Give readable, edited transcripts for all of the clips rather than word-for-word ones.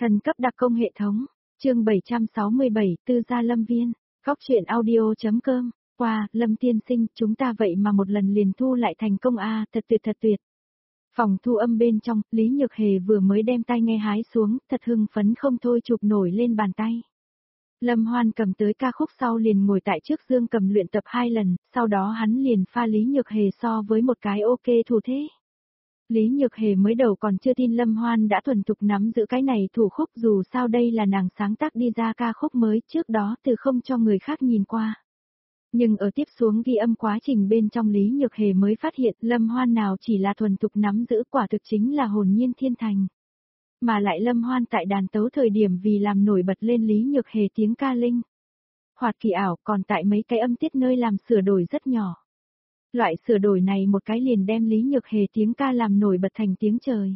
Thần cấp đặc công hệ thống, chương 767, Tư gia Lâm Viên, góc truyện audio.com, qua, Lâm tiên sinh, chúng ta vậy mà một lần liền thu lại thành công a, thật tuyệt. Phòng thu âm bên trong, Lý Nhược Hề vừa mới đem tai nghe hái xuống, thật hưng phấn không thôi chụp nổi lên bàn tay. Lâm Hoan cầm tới ca khúc sau liền ngồi tại trước dương cầm luyện tập 2 lần, sau đó hắn liền pha Lý Nhược Hề so với một cái ok thủ thế. Lý Nhược Hề mới đầu còn chưa tin Lâm Hoan đã thuần thục nắm giữ cái này thủ khúc, dù sao đây là nàng sáng tác đi ra ca khúc mới trước đó từ không cho người khác nhìn qua. Nhưng ở tiếp xuống ghi âm quá trình bên trong Lý Nhược Hề mới phát hiện Lâm Hoan nào chỉ là thuần thục nắm giữ, quả thực chính là hồn nhiên thiên thành. Mà lại Lâm Hoan tại đàn tấu thời điểm vì làm nổi bật lên Lý Nhược Hề tiếng ca linh hoạt kỳ ảo, còn tại mấy cái âm tiết nơi làm sửa đổi rất nhỏ. Loại sửa đổi này một cái liền đem Lý Nhược Hề tiếng ca làm nổi bật thành tiếng trời.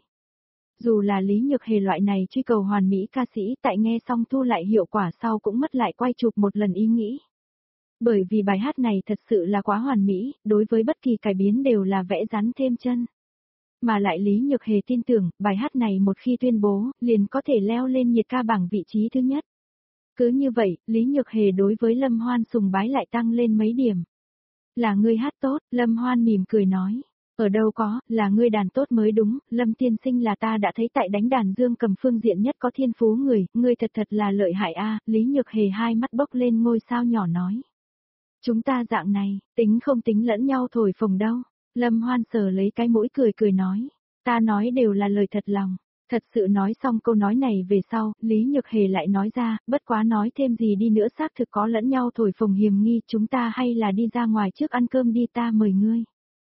Dù là Lý Nhược Hề loại này truy cầu hoàn mỹ ca sĩ, tại nghe xong thu lại hiệu quả sau cũng mất lại quay chụp một lần ý nghĩ. Bởi vì bài hát này thật sự là quá hoàn mỹ, đối với bất kỳ cải biến đều là vẽ rắn thêm chân. Mà lại Lý Nhược Hề tin tưởng, bài hát này một khi tuyên bố, liền có thể leo lên nhiệt ca bảng vị trí thứ nhất. Cứ như vậy, Lý Nhược Hề đối với Lâm Hoan sùng bái lại tăng lên mấy điểm. Là ngươi hát tốt, Lâm Hoan mỉm cười nói. Ở đâu có, là ngươi đàn tốt mới đúng, Lâm tiên sinh là ta đã thấy tại đánh đàn dương cầm phương diện nhất có thiên phú người, ngươi thật là lợi hại a. Lý Nhược Hề hai mắt bốc lên ngôi sao nhỏ nói. Chúng ta dạng này, tính không tính lẫn nhau thổi phồng đâu. Lâm Hoan sờ lấy cái mũi cười nói. Ta nói đều là lời thật lòng. Thật sự nói xong câu nói này về sau, Lý Nhược Hề lại nói ra, bất quá nói thêm gì đi nữa xác thực có lẫn nhau thổi phồng hiềm nghi, chúng ta hay là đi ra ngoài trước ăn cơm đi, ta mời ngươi.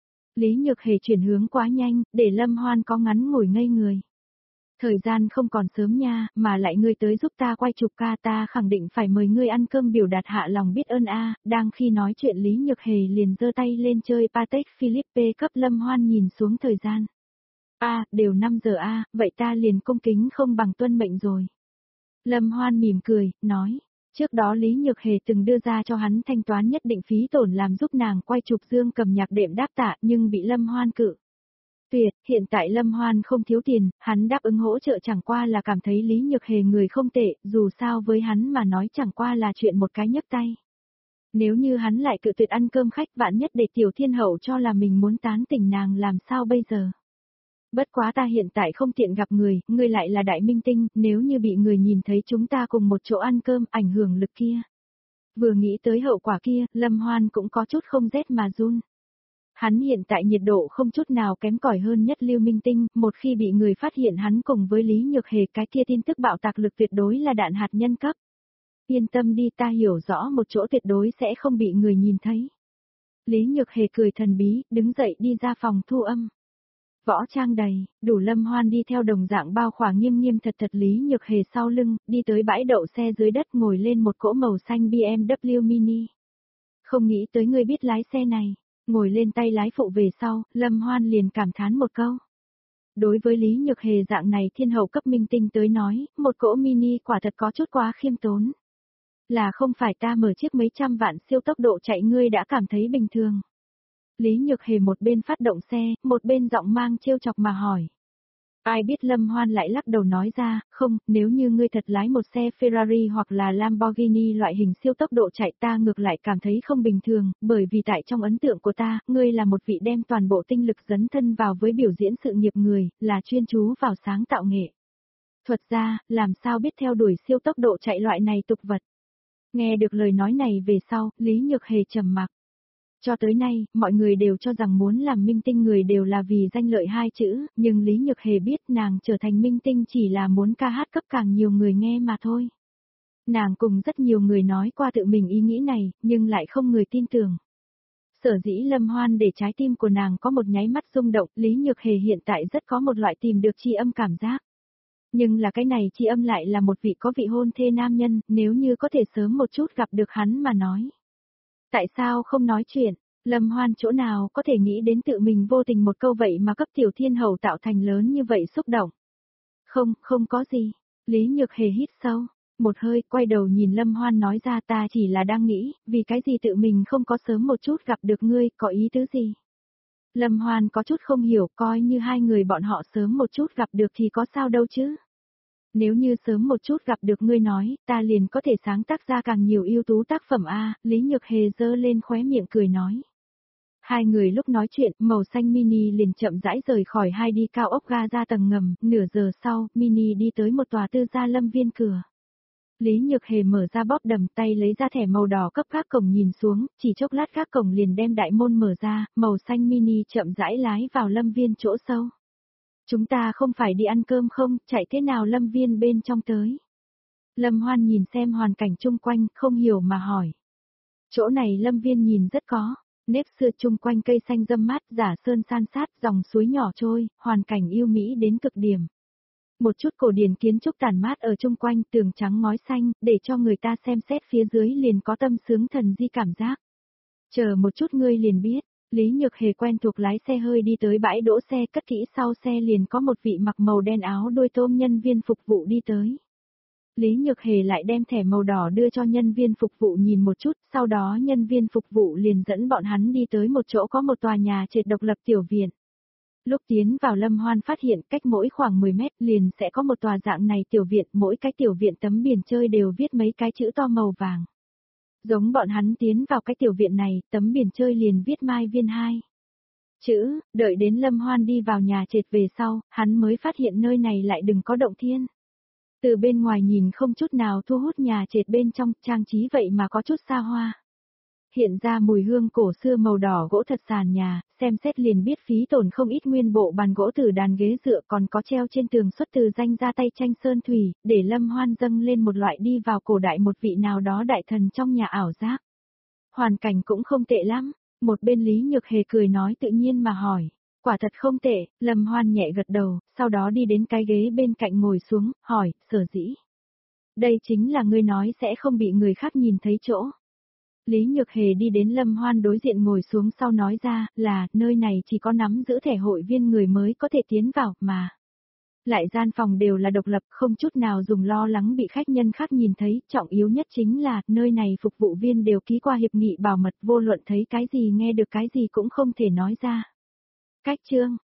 Lý Nhược Hề chuyển hướng quá nhanh, để Lâm Hoan có ngắn ngồi ngây người. Thời gian không còn sớm nha, mà lại ngươi tới giúp ta quay chụp ca, ta khẳng định phải mời ngươi ăn cơm biểu đạt hạ lòng biết ơn a. Đang khi nói chuyện Lý Nhược Hề liền giơ tay lên chơi Patek Philippe cấp. Lâm Hoan nhìn xuống thời gian. Đều 5 giờ vậy ta liền cung kính không bằng tuân mệnh rồi. Lâm Hoan mỉm cười, nói, trước đó Lý Nhược Hề từng đưa ra cho hắn thanh toán nhất định phí tổn làm giúp nàng quay chụp dương cầm nhạc đệm đáp tạ, nhưng bị Lâm Hoan cự tuyệt. Hiện tại Lâm Hoan không thiếu tiền, hắn đáp ứng hỗ trợ chẳng qua là cảm thấy Lý Nhược Hề người không tệ, dù sao với hắn mà nói chẳng qua là chuyện một cái nhấc tay. Nếu như hắn lại cự tuyệt ăn cơm khách, vạn nhất để Tiểu Thiên Hậu cho là mình muốn tán tỉnh nàng làm sao bây giờ? Bất quá ta hiện tại không tiện gặp người, ngươi lại là đại minh tinh, nếu như bị người nhìn thấy chúng ta cùng một chỗ ăn cơm, ảnh hưởng lực kia. Vừa nghĩ tới hậu quả kia, Lâm Hoan cũng có chút không rét mà run. Hắn hiện tại nhiệt độ không chút nào kém cỏi hơn nhất Lưu Minh Tinh, một khi bị người phát hiện hắn cùng với Lý Nhược Hề, cái kia tin tức bạo tạc lực tuyệt đối là đạn hạt nhân cấp. Yên tâm đi, ta hiểu rõ một chỗ tuyệt đối sẽ không bị người nhìn thấy. Lý Nhược Hề cười thần bí, đứng dậy đi ra phòng thu âm. Võ trang đầy, đủ. Lâm Hoan đi theo đồng dạng bao khỏa nghiêm thật Lý Nhược Hề sau lưng, đi tới bãi đậu xe dưới đất, ngồi lên một cỗ màu xanh BMW Mini. Không nghĩ tới ngươi biết lái xe này. Ngồi lên tay lái phụ về sau, Lâm Hoan liền cảm thán một câu. Đối với Lý Nhược Hề dạng này thiên hậu cấp minh tinh tới nói, một cỗ Mini quả thật có chút quá khiêm tốn. Là không phải ta mở chiếc mấy trăm vạn siêu tốc độ chạy ngươi đã cảm thấy bình thường. Lý Nhược Hề một bên phát động xe, một bên giọng mang trêu chọc mà hỏi. Ai biết Lâm Hoan lại lắc đầu nói ra, không, nếu như ngươi thật lái một xe Ferrari hoặc là Lamborghini loại hình siêu tốc độ chạy, ta ngược lại cảm thấy không bình thường, bởi vì tại trong ấn tượng của ta, ngươi là một vị đem toàn bộ tinh lực dấn thân vào với biểu diễn sự nghiệp người, là chuyên chú vào sáng tạo nghệ thuật ra, làm sao biết theo đuổi siêu tốc độ chạy loại này tục vật. Nghe được lời nói này về sau, Lý Nhược Hề trầm mặc. Cho tới nay, mọi người đều cho rằng muốn làm minh tinh người đều là vì danh lợi hai chữ, nhưng Lý Nhược Hề biết nàng trở thành minh tinh chỉ là muốn ca hát cấp càng nhiều người nghe mà thôi. Nàng cùng rất nhiều người nói qua tự mình ý nghĩ này, nhưng lại không người tin tưởng. Sở dĩ Lâm Hoan để trái tim của nàng có một nháy mắt rung động, Lý Nhược Hề hiện tại rất có một loại tìm được tri âm cảm giác. Nhưng là cái này tri âm lại là một vị có vị hôn thê nam nhân, nếu như có thể sớm một chút gặp được hắn mà nói. Tại sao không nói chuyện? Lâm Hoan chỗ nào có thể nghĩ đến tự mình vô tình một câu vậy mà cấp Tiểu Thiên Hậu tạo thành lớn như vậy xúc động. Không có gì. Lý Nhược Hề hít sâu, một hơi, quay đầu nhìn Lâm Hoan nói ra, ta chỉ là đang nghĩ, vì cái gì tự mình không có sớm một chút gặp được ngươi, có ý tứ gì? Lâm Hoan có chút không hiểu, coi như hai người bọn họ sớm một chút gặp được thì có sao đâu chứ? Nếu như sớm một chút gặp được ngươi nói, ta liền có thể sáng tác ra càng nhiều ưu tú tác phẩm a. Lý Nhược Hề giơ lên khóe miệng cười nói. Hai người lúc nói chuyện, màu xanh Mini liền chậm rãi rời khỏi hai đi cao ốc ga ra tầng ngầm, nửa giờ sau, Mini đi tới một tòa tư gia lâm viên cửa. Lý Nhược Hề mở ra bóp đầm tay lấy ra thẻ màu đỏ cấp gác cổng nhìn xuống, chỉ chốc lát gác cổng liền đem đại môn mở ra, màu xanh Mini chậm rãi lái vào lâm viên chỗ sâu. Chúng ta không phải đi ăn cơm không, chạy thế nào lâm viên bên trong tới. Lâm Hoan nhìn xem hoàn cảnh chung quanh, không hiểu mà hỏi. Chỗ này lâm viên nhìn rất có, nếp xưa chung quanh cây xanh râm mát, giả sơn san sát, dòng suối nhỏ trôi, hoàn cảnh yêu mỹ đến cực điểm. Một chút cổ điển kiến trúc tản mát ở chung quanh, tường trắng ngói xanh, để cho người ta xem xét phía dưới liền có tâm sướng thần di cảm giác. Chờ một chút ngươi liền biết, Lý Nhược Hề quen thuộc lái xe hơi đi tới bãi đỗ xe, cất kỹ sau xe liền có một vị mặc màu đen áo đuôi tôm nhân viên phục vụ đi tới. Lý Nhược Hề lại đem thẻ màu đỏ đưa cho nhân viên phục vụ nhìn một chút, sau đó nhân viên phục vụ liền dẫn bọn hắn đi tới một chỗ có một tòa nhà trệt độc lập tiểu viện. Lúc tiến vào Lâm Hoan phát hiện cách mỗi khoảng 10 mét liền sẽ có một tòa dạng này tiểu viện, mỗi cái tiểu viện tấm biển chơi đều viết mấy cái chữ to màu vàng. Giống bọn hắn tiến vào cái tiểu viện này, tấm biển chơi liền viết Mai Viên 2 chữ, đợi đến Lâm Hoan đi vào nhà trệt về sau, hắn mới phát hiện nơi này lại đừng có động thiên. Từ bên ngoài nhìn không chút nào thu hút nhà trệt bên trong, trang trí vậy mà có chút xa hoa. Hiện ra mùi hương cổ xưa màu đỏ gỗ thật sàn nhà, xem xét liền biết phí tổn không ít, nguyên bộ bàn gỗ từ đàn ghế dựa còn có treo trên tường xuất từ danh ra tay tranh sơn thủy, để Lâm Hoan dâng lên một loại đi vào cổ đại một vị nào đó đại thần trong nhà ảo giác. Hoàn cảnh cũng không tệ lắm, một bên Lý Nhược Hề cười nói tự nhiên mà hỏi. Quả thật không tệ, Lâm Hoan nhẹ gật đầu, sau đó đi đến cái ghế bên cạnh ngồi xuống, hỏi, sở dĩ. Đây chính là ngươi nói sẽ không bị người khác nhìn thấy chỗ. Lý Nhược Hề đi đến Lâm Hoan đối diện ngồi xuống sau nói ra, là, nơi này chỉ có nắm giữ thẻ hội viên người mới có thể tiến vào, mà. Lại gian phòng đều là độc lập, không chút nào dùng lo lắng bị khách nhân khác nhìn thấy, trọng yếu nhất chính là, nơi này phục vụ viên đều ký qua hiệp nghị bảo mật, vô luận thấy cái gì nghe được cái gì cũng không thể nói ra. Cách chương